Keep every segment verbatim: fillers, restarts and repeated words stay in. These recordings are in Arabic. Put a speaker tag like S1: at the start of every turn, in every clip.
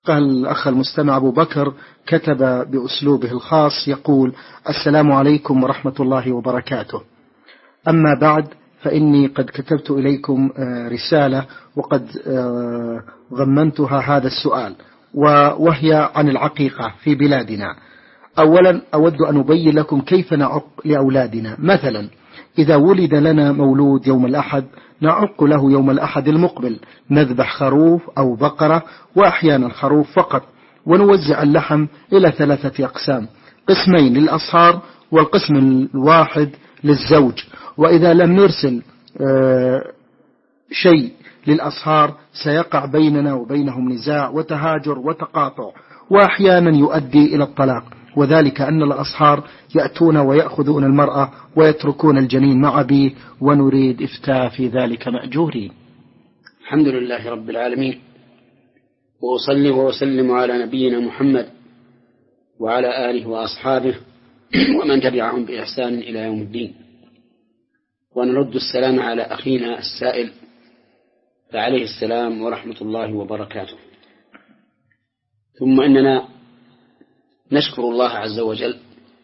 S1: قال الأخ المستمع أبو بكر كتب بأسلوبه الخاص يقول: السلام عليكم ورحمة الله وبركاته. أما بعد، فإني قد كتبت إليكم رسالة وقد ضمنتها هذا السؤال، وهي عن العقيقة في بلادنا. أولا أود أن أبين لكم كيف نعق لأولادنا. مثلا إذا ولد لنا مولود يوم الأحد نعق له يوم الأحد المقبل، نذبح خروف أو بقرة، وأحيانا خروف فقط، ونوزع اللحم إلى ثلاثة أقسام: قسمين للأصهار والقسم الواحد للزوج. وإذا لم نرسل شيء للأصهار سيقع بيننا وبينهم نزاع وتهاجر وتقاطع، وأحيانا يؤدي إلى الطلاق، وذلك أن الأصهار يأتون ويأخذون المرأة ويتركون الجنين مع أبيه، ونريد إفتاء في ذلك مأجورين.
S2: الحمد لله رب العالمين، وأصلي وأسلم على نبينا محمد وعلى آله وأصحابه ومن تبعهم بإحسان إلى يوم الدين. ونرد السلام على أخينا السائل، فعليه السلام ورحمة الله وبركاته. ثم إننا نشكر الله عز وجل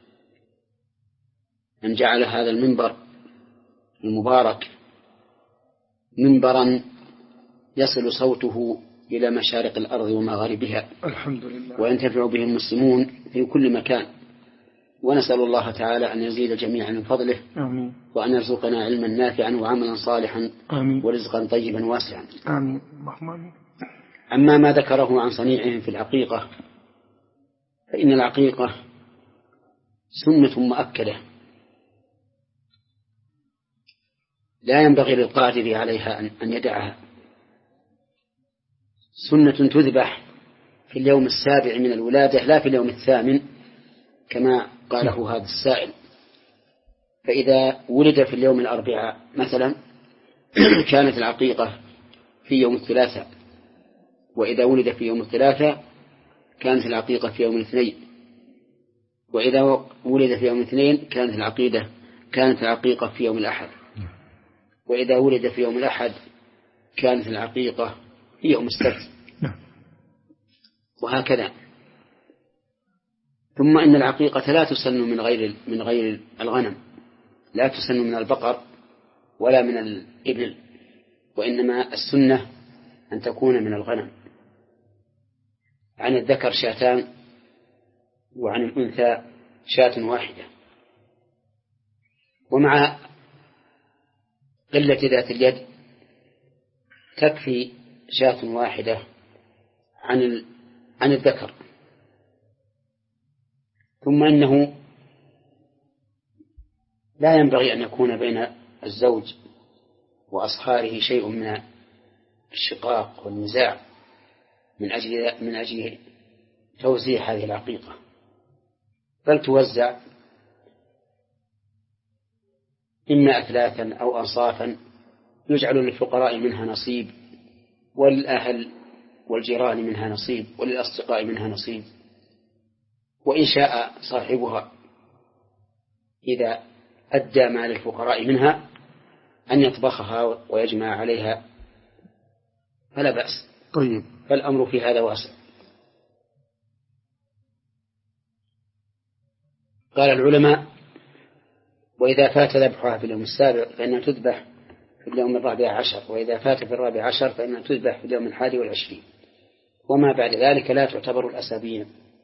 S2: أن جعل هذا المنبر المبارك منبرا يصل صوته إلى مشارق الأرض ومغاربها،
S1: الحمد لله،
S2: وينتفع به المسلمون في كل مكان. ونسأل الله تعالى أن يزيد جميعا من فضله.
S1: آمين.
S2: وأن يرزقنا علما نافعا وعملا صالحا.
S1: آمين.
S2: ورزقا طيبا واسعا.
S1: آمين.
S2: أما ما ذكره عن صنيعهم في العقيقة، فإن العقيقة سنة مؤكدة لا ينبغي للقادر عليها أن يدعها. سنة تذبح في اليوم السابع من الولادة، لا في اليوم الثامن كما قاله هذا السائل. فإذا ولد في اليوم الأربعاء مثلا كانت العقيقة في يوم الثلاثاء، وإذا ولد في يوم الثلاثاء كانت العقيقة في يوم الاثنين، وإذا ولد في يوم الاثنين كانت العقيدة كانت العقيقة في يوم الأحد، وإذا ولد في يوم الأحد كانت العقيقة في يوم السبت، وهكذا. ثم إن العقيقة لا تسن من غير من غير الغنم، لا تسن من البقر ولا من الإبل، وإنما السنة أن تكون من الغنم. عن الذكر شاتان وعن الأنثى شاة واحدة. ومع قلة ذات اليد تكفي شاة واحدة عن عن الذكر. ثم إنه لا ينبغي أن يكون بين الزوج وأصهاره شيء من الشقاق والنزاع من أجل من أجل توزيع هذه العقيقة، بل توزع إما أثلاثا أو أنصافا، يجعل للفقراء منها نصيب، والأهل والجيران منها نصيب، وللأصدقاء منها نصيب. وإن شاء صاحبها إذا أدى ما للفقراء منها أن يطبخها ويجمع عليها فلا بأس.
S1: طيب.
S2: فالأمر في هذا واسع. قال العلماء: وإذا فات ذبحها في اليوم السابع فإنها تذبح في اليوم الرابع عشر، وإذا فات في الرابع عشر فإنها تذبح في اليوم الحادي والعشرين، وما بعد ذلك لا تعتبر الأسابيع.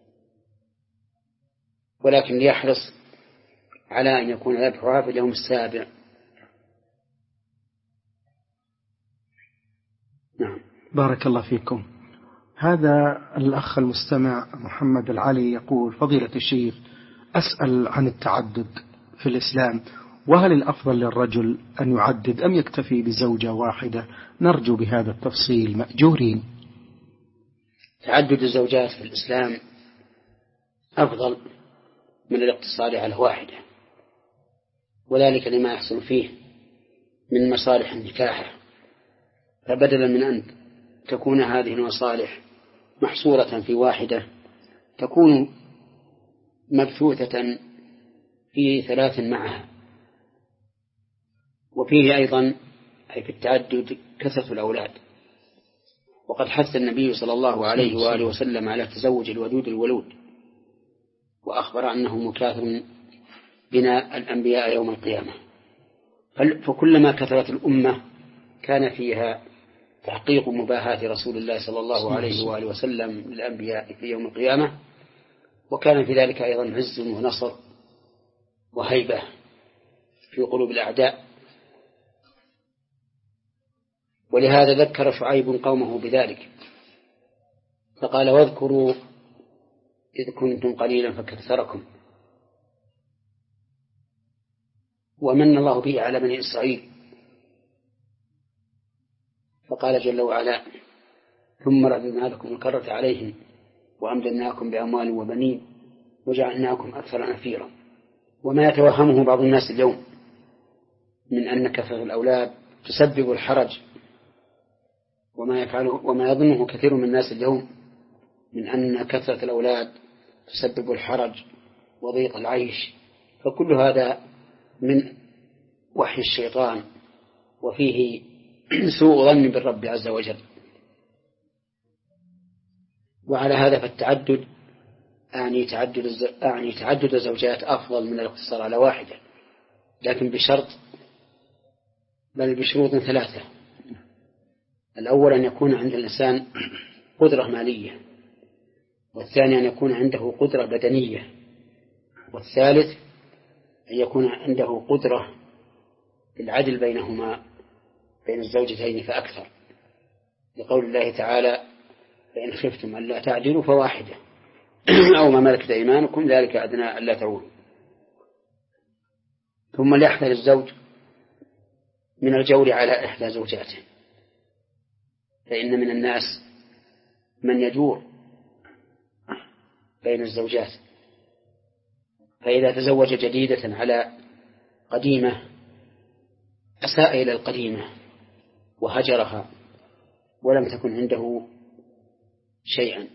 S2: ولكن ليحرص على أن يكون ذبحها في اليوم السابع. نعم.
S1: بارك الله فيكم. هذا الأخ المستمع محمد العلي يقول: فضيلة الشيخ، أسأل عن التعدد في الإسلام، وهل الأفضل للرجل أن يعدد أم يكتفي بزوجة واحدة؟ نرجو بهذا التفصيل مأجورين.
S2: تعدد الزوجات في الإسلام أفضل من الاقتصار على واحدة، وذلك لما يحصل فيه من مصالح النكاح. فبدلا من أن تكون هذه المصالح محصورة في واحدة تكون مبثوثة في ثلاث معها. وفيه أيضا أي في التعدد كثرة الأولاد، وقد حث النبي صلى الله عليه وآله وسلم على تزوج الودود الولود، وأخبر أنه مكاثر بنا الأنبياء يوم القيامة. فكلما كثرت الأمة كان فيها تحقيق مباهاة رسول الله صلى الله عليه وآله وسلم للأنبياء في يوم القيامة، وكان في ذلك أيضا عز ونصر وهيبة في قلوب الأعداء. ولهذا ذكر شعيب قومه بذلك فقال: واذكروا إذ كنتم قليلا فكثركم ومن الله به على بني إسرائيل. فقال جل وعلا: ثم رددنا لكم الكرة عليهم وأمددناكم بأموال وبنين وجعلناكم أكثر نفيرا. وما يتوهمه بعض الناس اليوم من أن كثرة الأولاد تسبب الحرج، وما يفعله وما يظنه كثير من الناس اليوم من أن كثرة الأولاد تسبب الحرج وضيق العيش، فكل هذا من وحي الشيطان وفيه سوء ظن بالرب عز وجل. وعلى هذا فالتعدد أعني تعدد أعني تعدد الزوجات أفضل من الاقتصار على واحدة، لكن بشرط بل بشروط ثلاثة. الأول أن يكون عند الإنسان قدرة مالية، والثاني أن يكون عنده قدرة بدنية، والثالث أن يكون عنده قدرة العدل بينهما بين الزوجتين فأكثر، لقول الله تعالى: فإن خفتم ألا تعدلوا فواحدة أو ما ملكت أيمانكم ذلك أدنى ألا تعولوا. ثم ليحذر الزوج من الجور على إحدى زوجاته، فإن من الناس من يجور بين الزوجات، فإذا تزوج جديدة على قديمة أساء إلى القديمة وهجرها ولم تكن عنده شيئا.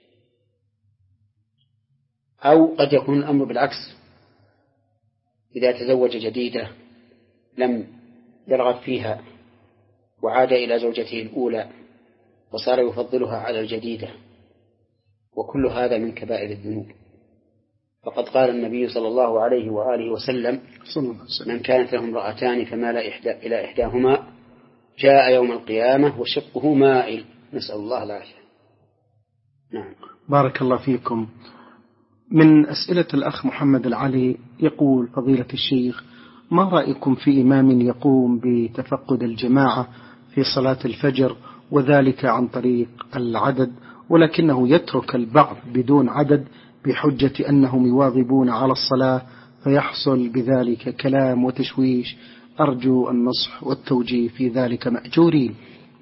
S2: أو قد يكون الأمر بالعكس، إذا تزوج جديدة لم يرغب فيها وعاد إلى زوجته الأولى وصار يفضلها على الجديدة، وكل هذا من كبائر الذنوب. فقد قال النبي صلى الله عليه وآله وسلم: من كانت له امرأتان فمال إحدى إلى إحداهما جاء يوم القيامة وشقه مائل، نسأل الله العافية. نعم.
S1: بارك الله فيكم. من أسئلة الأخ محمد العلي يقول: فضيلة الشيخ، ما رأيكم في إمام يقوم بتفقد الجماعة في صلاة الفجر وذلك عن طريق العدد، ولكنه يترك البعض بدون عدد بحجة أنهم يواظبون على الصلاة، فيحصل بذلك كلام وتشويش؟ أرجو النصح والتوجيه في ذلك مأجورين.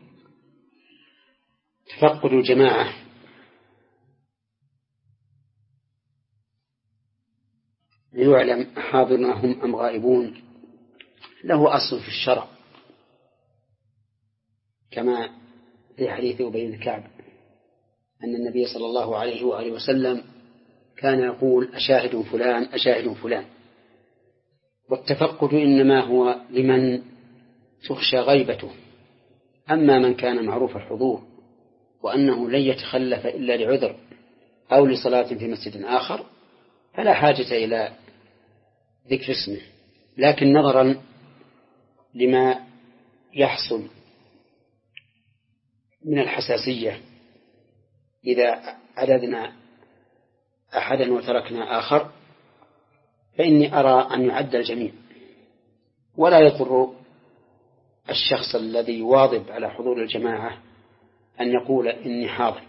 S2: تفقد الجماعة ليعلم حاضرهم أم غائبون له أصل في الشرع، كما في حديث أبي بن كعب أن النبي صلى الله عليه وآله وسلم كان يقول: أشاهد فلان أشاهد فلان. والتفقد إنما هو لمن تخشى غيبته، أما من كان معروف الحضور وأنه لن يتخلف إلا لعذر أو لصلاة في مسجد آخر فلا حاجة إلى ذكر اسمه. لكن نظرا لما يحصل من الحساسية إذا عددنا أحدا وتركنا آخر، فإني أرى أن يعد الجميع، ولا يضر الشخص الذي يواظب على حضور الجماعة أن يقول إني حاضر.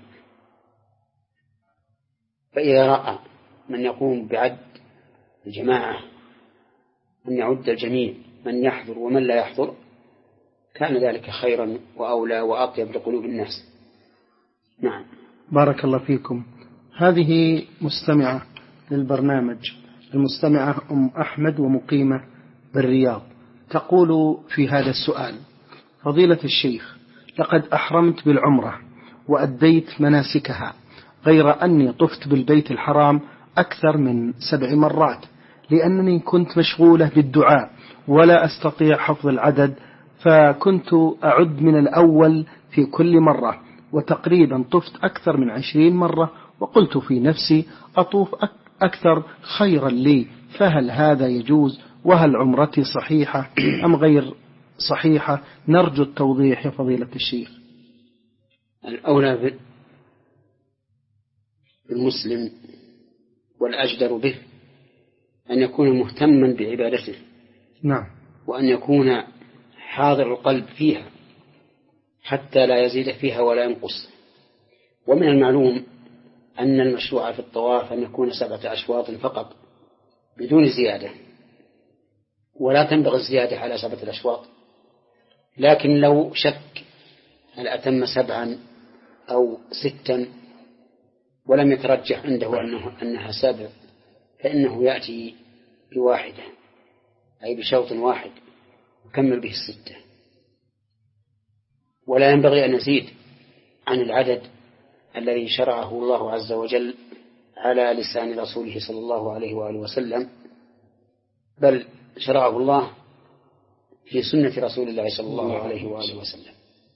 S2: فإذا رأى من يقوم بعد الجماعة أن يعد الجميع من يحضر ومن لا يحضر كان ذلك خيرا وأولى وأطيب لقلوب الناس. نعم.
S1: بارك الله فيكم. هذه مستمعة للبرنامج، المستمعة أم أحمد ومقيمة بالرياض، تقول في هذا السؤال: فضيلة الشيخ، لقد أحرمت بالعمرة وأديت مناسكها، غير أني طفت بالبيت الحرام أكثر من سبع مرات لأنني كنت مشغولة بالدعاء ولا أستطيع حفظ العدد، فكنت أعد من الأول في كل مرة، وتقريبا طفت أكثر من عشرين مرة، وقلت في نفسي أطوف أكثر خيرا لي، فهل هذا يجوز؟ وهل عمرتي صحيحة أم غير صحيحة؟ نرجو التوضيح يا فضيلة الشيخ.
S2: الأولى بالمسلم والأجدر به أن يكون مهتما بعبادته،
S1: نعم،
S2: وأن يكون حاضر القلب فيها حتى لا يزيد فيها ولا ينقص. ومن المعلوم أن المشروع في الطواف أن يكون سبعة أشواط فقط بدون زيادة، ولا تنبغي الزيادة على سبعة الأشواط. لكن لو شك هل أتم سبعا أو ستا ولم يترجح عنده أنه أنها سبع، فإنه يأتي بواحدة، أي بشوط واحد يكمل به الستة، ولا ينبغي أن يزيد عن العدد الذي شرعه الله عز وجل على لسان رسوله صلى الله عليه وآله وسلم، بل شرعه الله في سنة رسول الله صلى الله عليه وآله وسلم.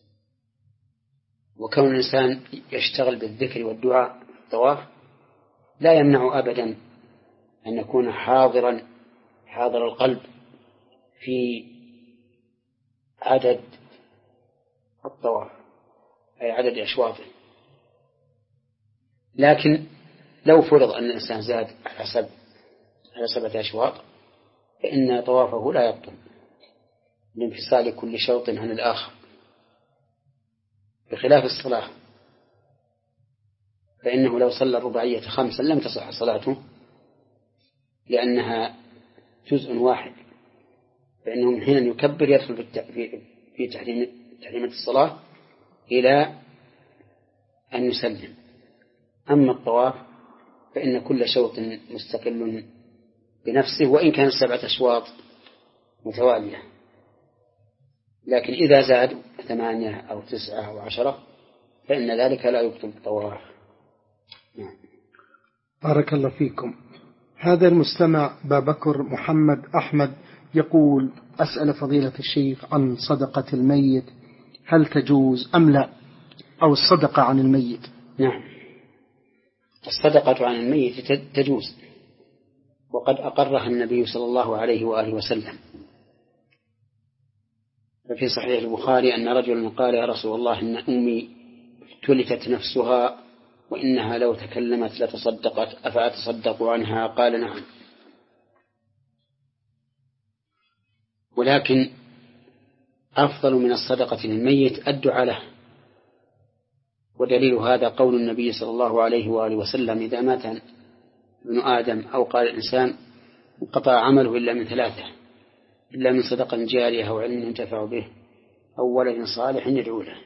S2: وكون الإنسان يشتغل بالذكر والدعاء في الطواف لا يمنع أبدا أن يكون حاضرا حاضر القلب في عدد الطواف، أي عدد أشواطه. لكن لو فرض أن الإنسان زاد على حسب على سبعة أشواط فإن طوافه لا يبطل لانفصال كل شوط عن الآخر، بخلاف الصلاة، فإنه لو صلى الرباعية خمسا لم تصح صلاته لأنها جزء واحد، فإنه من حين يكبر يدخل في تحريمة الصلاة إلى أن يسلم. أما الطواف فإن كل شوط مستقل بنفسه وإن كان سبعة أشواط متوالية، لكن إذا زاد ثمانية أو تسعة أو عشرة فإن ذلك لا يبطل الطواف. نعم.
S1: بارك الله فيكم. هذا المستمع بابكر محمد أحمد يقول: أسأل فضيلة الشيخ عن صدقة الميت، هل تجوز أم لا؟ أو الصدقة عن الميت.
S2: نعم، الصدقة عن الميت تجوز، وقد أقرها النبي صلى الله عليه وآله وسلم. ففي صحيح البخاري أن رجلا قال: يا رسول الله، إن أمي تلفت نفسها وإنها لو تكلمت لتصدقت، أفأتصدق عنها؟ قال: نعم. ولكن أفضل من الصدقة للميت الدعاء له، ودليل هذا قول النبي صلى الله عليه وآله وسلم: إذا مات ابن آدم أو قال الإنسان انقطع عمله إلا من ثلاثة، إلا من صدقة جارية أو علم ينتفع به أو ولد صالح يدعو له.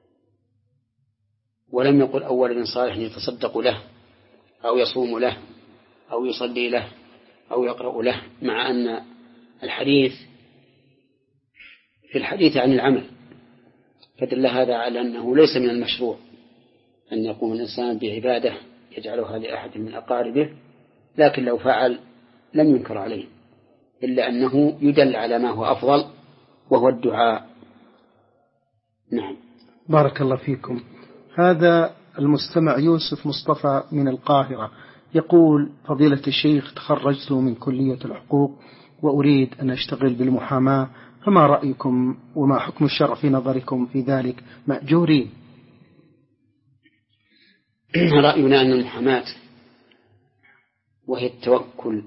S2: ولم يقل أو ولد صالح يتصدق له أو يصوم له أو يصلي له أو يقرأ له، مع أن الحديث في الحديث عن العمل، فدل هذا على أنه ليس من المشروع أن يقوم الإنسان بعبادة يجعلها لأحد من أقاربه، لكن لو فعل لم ينكر عليه، إلا أنه يدل على ما هو أفضل وهو الدعاء. نعم.
S1: بارك الله فيكم. هذا المستمع يوسف مصطفى من القاهرة يقول: فضيلة الشيخ، تخرجت من كلية الحقوق وأريد أن أشتغل بالمحاماة، فما رأيكم وما حكم الشرع في نظركم في ذلك؟ مأجورين.
S2: رأينا أن المحاماة وهي التوكل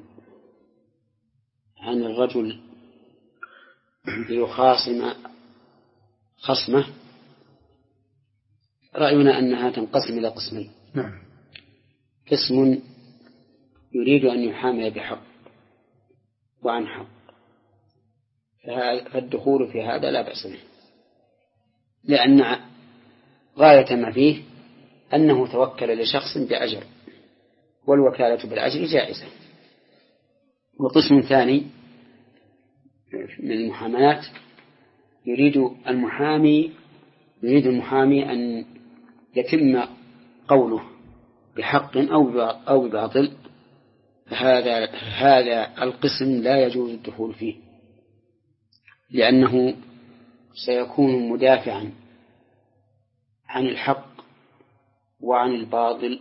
S2: عن الرجل ليخاصم خصمه، رأينا أنها تنقسم إلى قسمين.
S1: نعم.
S2: قسم يريد أن يحامي بحق وعن حق، فالدخول في هذا لا بأس به، لأن غاية ما فيه أنه توكل لشخص بأجر، والوكالة بالأجر جائزة. وقسم ثاني من المحاماة يريد المحامي يريد المحامي أن يتم قوله بحق أو بباطل، فهذا هذا القسم لا يجوز الدخول فيه، لأنه سيكون مدافعا عن الحق وعن الباطل،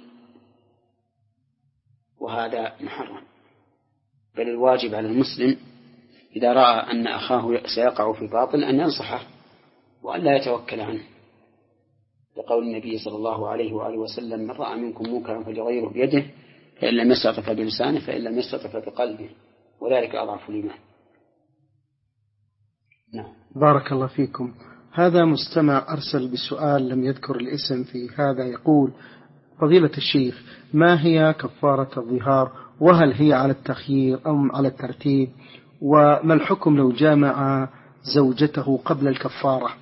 S2: وهذا محرم. بل الواجب على المسلم إذا رأى أن أخاه سيقع في باطل أن ينصحه وأن لا يتوكل عنه، لقول النبي صلى الله عليه وآله وسلم: من رأى منكم منكرا فليغيره بيده، فإن لم يستطع فبلسانه، فإن لم يستطع فبقلبه، وذلك أضعف الإيمان. نعم.
S1: بارك الله فيكم. هذا مستمع أرسل بسؤال لم يذكر الاسم في هذا، يقول: فضيلة الشيخ، ما هي كفارة الظهار؟ وهل هي على التخيير أم على الترتيب؟ وما الحكم لو جامع زوجته قبل الكفارة؟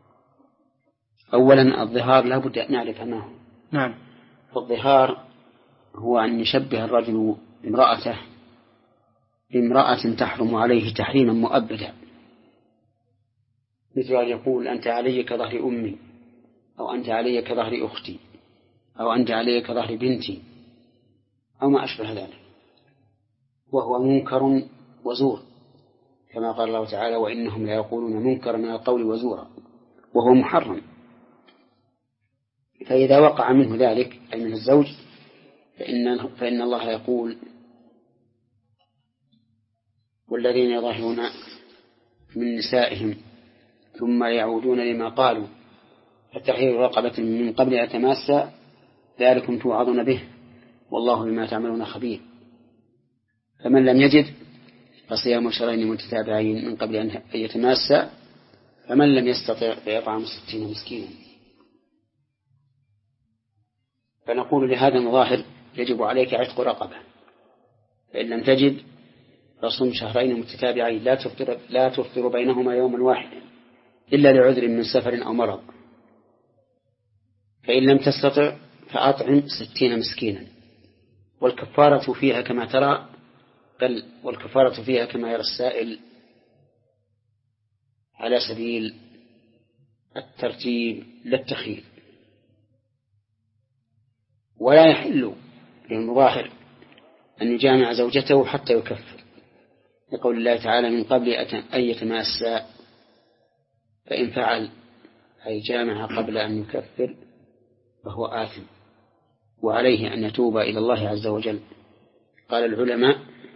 S2: أولا الظهار لا بد أن نعرف ما هو.
S1: نعم.
S2: فالظهار هو أن يشبه الرجل امرأته بامرأة تحرم عليه تحريما مؤبدا، مثل أن يقول: أنت علي كظهر أمي، أو أنت علي كظهر أختي، أو أنت علي كظهر بنتي، أو ما أشبه ذلك، وهو منكر وزور، كما قال الله تعالى: وإنهم لا يقولون منكر من القول وزورا، وهو محرم. فإذا وقع منه ذلك أي من الزوج فإن, فإن الله يقول: والذين يظاهرون من نسائهم ثم يعودون لما قالوا فتحرير رقبة من قبل أن يتماسا ذلكم توعظون به والله بما تعملون خبير. فمن لم يجد فصيام شهرين متتابعين من قبل أن يتماسا، فمن لم يستطع فيطعم ستين مسكينا. فنقول لهذا المظاهر: يجب عليك عتق رقبة، فإن لم تجد فصم شهرين متتابعين لا تفطر, لا تفطر بينهما يوما واحدا إلا لعذر من سفر أو مرض، فإن لم تستطع فأطعم ستين مسكينا. والكفارة فيها كما ترى، بل والكفارة فيها كما يرى السائل على سبيل الترتيب لا التخيير. ولا يحل للمظاهر أن يجامع زوجته حتى يكفر، لقول الله تعالى: من قبل أن يتماسا، فإن فعل أي جامع قبل أن يكفر فهو آثم، وعليه أن يتوب إلى الله عز وجل. قال العلماء: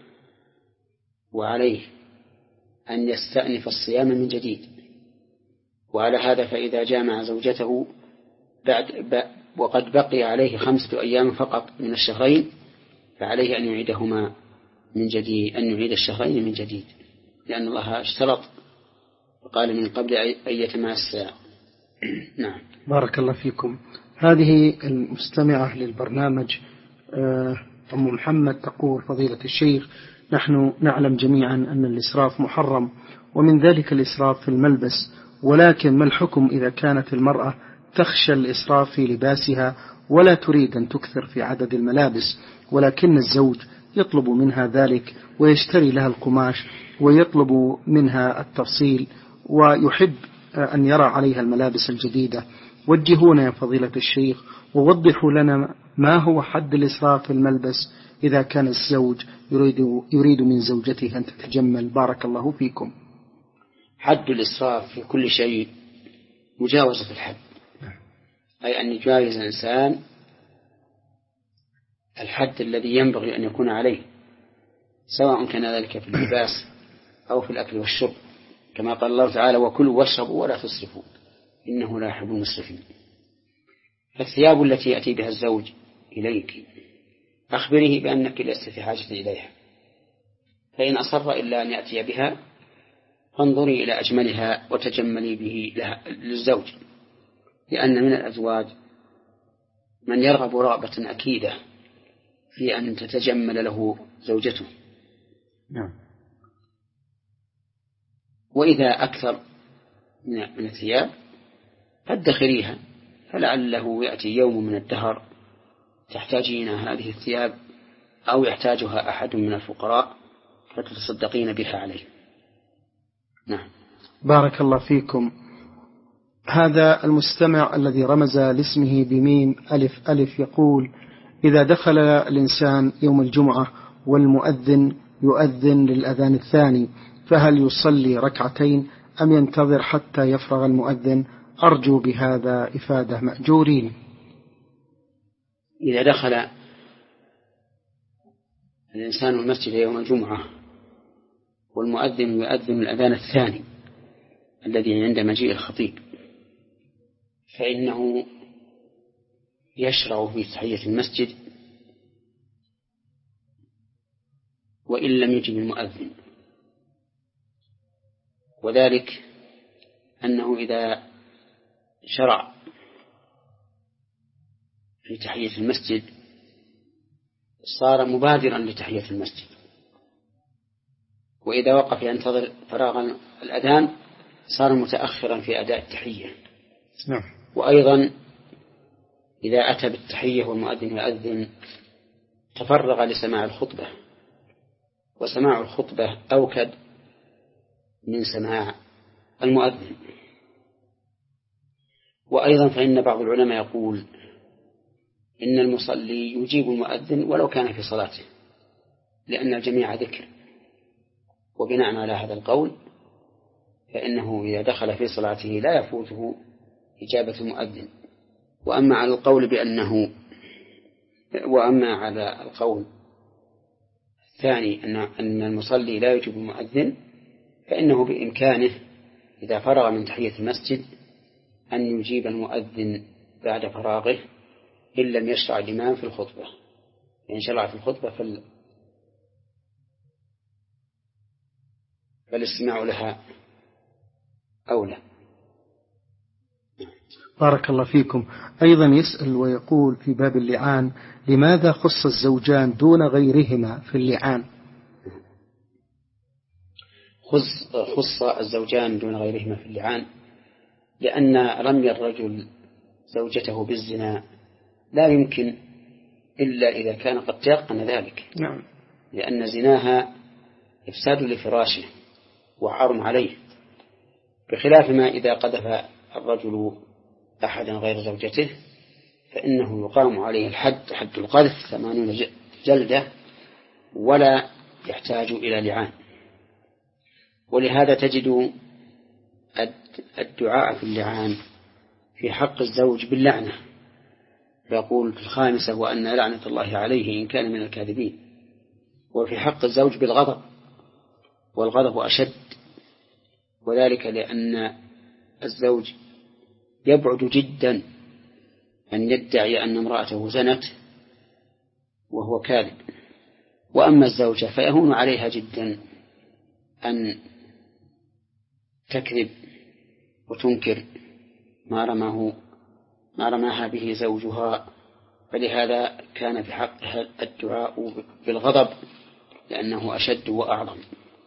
S2: وعليه أن يستأنف الصيام من جديد. وعلى هذا فإذا جامع زوجته بعد وقد بقي عليه خمسة أيام فقط من الشهرين فعليه أن يعيدهما من جديد، أن يعيد الشهرين من جديد، لأن الله اشترط وقال: من قبل أن يتماسا. نعم.
S1: بارك الله فيكم. هذه المستمعة للبرنامج أم محمد تقول: فضيلة الشيخ، نحن نعلم جميعا أن الإسراف محرم، ومن ذلك الإسراف في الملبس، ولكن ما الحكم إذا كانت المرأة تخشى الإسراف في لباسها ولا تريد أن تكثر في عدد الملابس، ولكن الزوج يطلب منها ذلك ويشتري لها القماش ويطلب منها التفصيل ويحب أن يرى عليها الملابس الجديدة؟ وجهونا يا فضيلة الشيخ ووضحوا لنا ما هو حد الإسراف في الملبس إذا كان الزوج يريد, يريد من زوجته أن تتجمل. بارك الله فيكم.
S2: حد الإسراف في كل شيء مجاوزة الحد، أي أن يجاوز الإنسان الحد الذي ينبغي أن يكون عليه، سواء كان ذلك في اللباس أو في الأكل والشرب، كما قال الله تعالى: وكلوا واشربوا ولا تسرفوا إنه لا يحب المسرفين. فالثياب التي يأتي بها الزوج إليك أخبره بأنك لست في حاجة إليها، فإن أصر إلا أن يأتي بها فانظري إلى أجملها وتجملي به لها للزوج، لأن من الأزواج من يرغب رغبة أكيدة في أن تتجمل له زوجته.
S1: نعم.
S2: وإذا أكثر من الثياب فادخريها، فلعله يأتي يوم من الدهر تحتاجين هذه الثياب أو يحتاجها أحد من الفقراء فتتصدقين بها عليه. نعم.
S1: بارك الله فيكم. هذا المستمع الذي رمز لاسمه بميم ألف ألف يقول: إذا دخل الإنسان يوم الجمعة والمؤذن يؤذن للأذان الثاني، فهل يصلي ركعتين أم ينتظر حتى يفرغ المؤذن؟ أرجو بهذا إفادة مأجورين.
S2: إذا دخل الإنسان المسجد يوم الجمعة والمؤذن يؤذن الأذان الثاني الذي عند مجيء الخطيب، فإنه يشرع في تحية المسجد وإن لم يجب المؤذن، وذلك أنه إذا شرع في تحية المسجد صار مبادرا لتحية المسجد، وإذا وقف ينتظر فراغ الأذان صار متأخرا في أداء التحية.
S1: نعم.
S2: وأيضا إذا أتى بالتحية والمؤذن يؤذن تفرغ لسماع الخطبة، وسماع الخطبة أوكد من سماع المؤذن. وأيضا فإن بعض العلماء يقول إن المصلي يجيب المؤذن ولو كان في صلاته، لأن الجميع ذكر، وبناء على هذا القول فإنه إذا دخل في صلاته لا يفوته إجابة المؤذن. وأما على القول بأنه وأما على القول الثاني أن أن المصلي لا يجيب المؤذن، فإنه بإمكانه إذا فرغ من تحية المسجد أن يجيب المؤذن بعد فراغه إن لم يشرع الإمام في الخطبة. إن شرع في الخطبة فال... فالاستماع لها أولى.
S1: بارك الله فيكم. أيضا يسأل ويقول في باب اللعان: لماذا خص الزوجان دون غيرهما في اللعان؟
S2: خص, خص الزوجان دون غيرهما في اللعان لأن رمي الرجل زوجته بالزنا لا يمكن إلا إذا كان قد تيقن ذلك.
S1: نعم.
S2: لأن زناها إفساد لفراشه وعار عليه، بخلاف ما إذا قذف الرجل أحدا غير زوجته فإنه يقام عليه الحد، حد القذف ثمانون جلدة، ولا يحتاج إلى لعان. ولهذا تجد الدعاء في اللعان في حق الزوج باللعنة، فيقول في الخامسة: وأن لعنة الله عليه إن كان من الكاذبين. وفي حق الزوج بالغضب، والغضب أشد، وذلك لأن الزوج يبعد جدا أن يدعي أن امرأته زنت وهو كاذب، وأما الزوجة فيهون عليها جدا أن تكذب وتنكر ما رماه ما رماها به زوجها، فلهذا كان في حقها الدعاء بالغضب لأنه أشد وأعظم.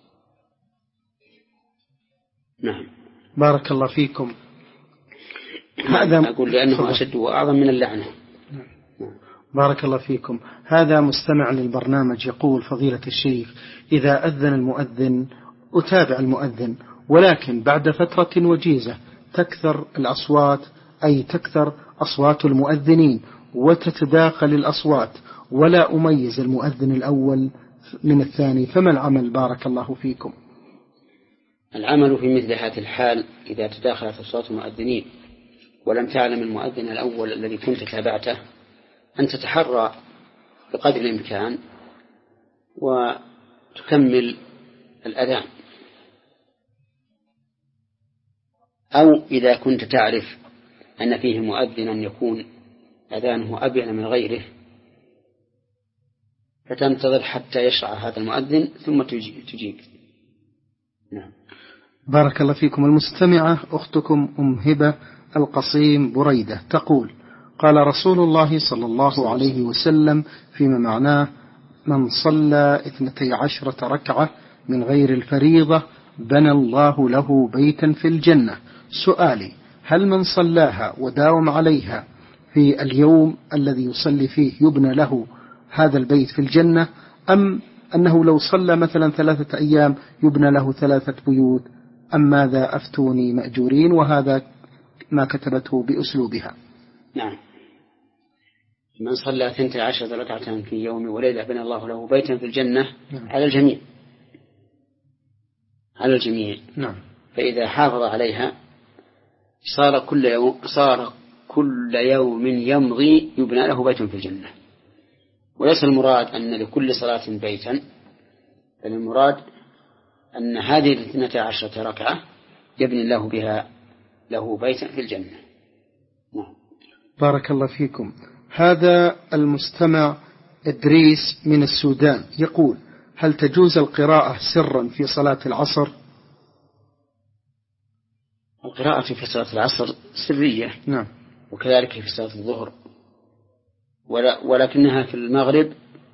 S2: نعم.
S1: بارك الله فيكم.
S2: هذا أقول لأنه أشد وأعظم من اللعنة.
S1: نعم. بارك الله فيكم. هذا مستمع للبرنامج يقول: فضيلة الشيخ، إذا أذن المؤذن أتابع المؤذن، ولكن بعد فترة وجيزة تكثر الأصوات، أي تكثر أصوات المؤذنين وتتداخل الأصوات، ولا أميز المؤذن الأول من الثاني، فما العمل؟ بارك الله فيكم.
S2: العمل في مثل هذه الحال إذا تداخلت أصوات المؤذنين ولم تعلم المؤذن الأول الذي كنت تابعته أن تتحرى بقدر الإمكان وتكمل الأذان، أو إذا كنت تعرف أن فيه مؤذنا يكون أذانه أبين من غيره فتنتظر حتى يشرع هذا المؤذن ثم تجيب. نعم.
S1: بارك الله فيكم. المستمعة أختكم أم هبة القصيم بريدة تقول: قال رسول الله صلى الله عليه وسلم فيما معناه: من صلى اثنتي عشرة ركعة من غير الفريضة بنى الله له بيتا في الجنة. سؤالي: هل من صلاها وداوم عليها في اليوم الذي يصلي فيه يبنى له هذا البيت في الجنة، أم أنه لو صلى مثلا ثلاثة أيام يبنى له ثلاثة بيوت، أم ماذا؟ أفتوني مأجورين. وهذا ما كتبته بأسلوبها.
S2: نعم. من صلى ثنتي عشرة ركعة في يوم وليلة بنى الله له بيتا في الجنة. نعم. على الجميع، على الجميع.
S1: نعم.
S2: فإذا حافظ عليها صار كل يوم صار كل يوم يمضي يبنى له بيت في الجنة. وليس المراد أن لكل صلاة بيتا، بل المراد أن هذه الاثنتا عشرة ركعة يبني الله بها له بيتا في الجنة. نعم.
S1: بارك الله فيكم. هذا المستمع إدريس من السودان يقول: هل تجوز القراءة سرا في صلاة العصر؟
S2: القراءة في صلاة العصر سرية،
S1: نعم،
S2: وكذلك في صلاة الظهر، ولكنها في المغرب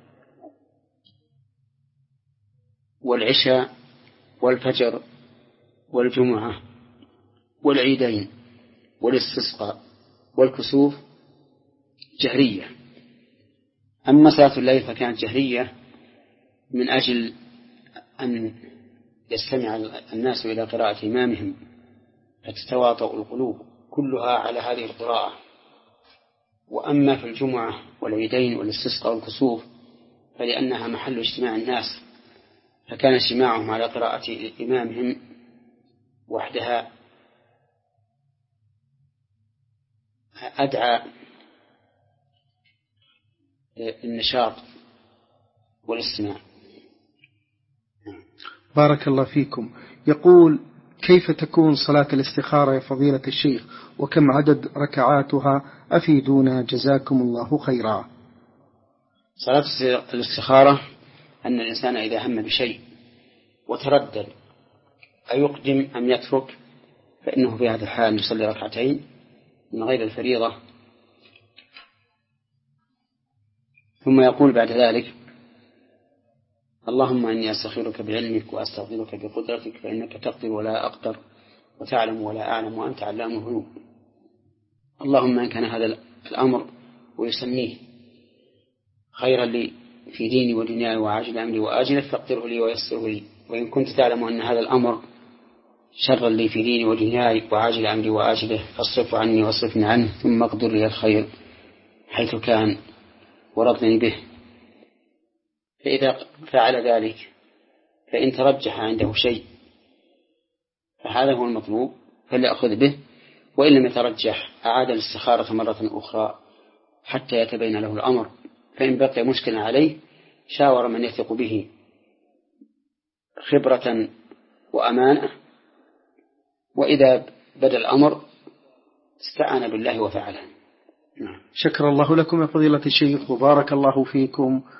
S2: والعشاء والفجر والجمعة والعيدين والاستسقاء والكسوف جهرية. أما صلاة الليل فكانت جهرية من أجل أن يستمع الناس إلى قراءة إمامهم فتتواطأ القلوب كلها على هذه القراءة. وأما في الجمعة والعيدين والاستسقاء والكسوف فلأنها محل اجتماع الناس، فكان اجتماعهم على قراءة إمامهم وحدها أدعى النشاط والاستماع.
S1: بارك الله فيكم. يقول: كيف تكون صلاة الاستخارة يا فضيلة الشيخ، وكم عدد ركعاتها؟ أفيدونا جزاكم الله خيرا.
S2: صلاة الاستخارة أن الإنسان إذا هم بشيء وتردد أيقدم أم يترك، فإنه في هذا الحال يصلي ركعتين من غير الفريضة، ثم يقول بعد ذلك: اللهم إني أستخيرك بعلمك وأستغفرك بقدرتك فإنك تقدر ولا أقدر وتعلم ولا أعلم وأنت علام الغيوب. اللهم إن كان هذا الأمر ويسميه خيرا لي في ديني ودنياي وعاجل أمري وآجله فاقدره لي ويسره لي، وإن كنت تعلم أن هذا الأمر شرا لي في ديني ودنياي وعاجل أمري وآجله فاصرف عني واصرفني عنه ثم اقدر لي الخير حيث كان ورضني به. فإذا فعل ذلك فإن ترجح عنده شيء فهذا هو المطلوب فليأخذ به، وإن لم يترجح أعاد الاستخارة مرة أخرى حتى يتبين له الأمر، فإن بقي مشكلا عليه شاور من يثق به خبرة وأمانة، وإذا بدأ الأمر استعان بالله وفعله.
S1: شكر الله لكم يا فضيلة الشيخ وبارك الله فيكم.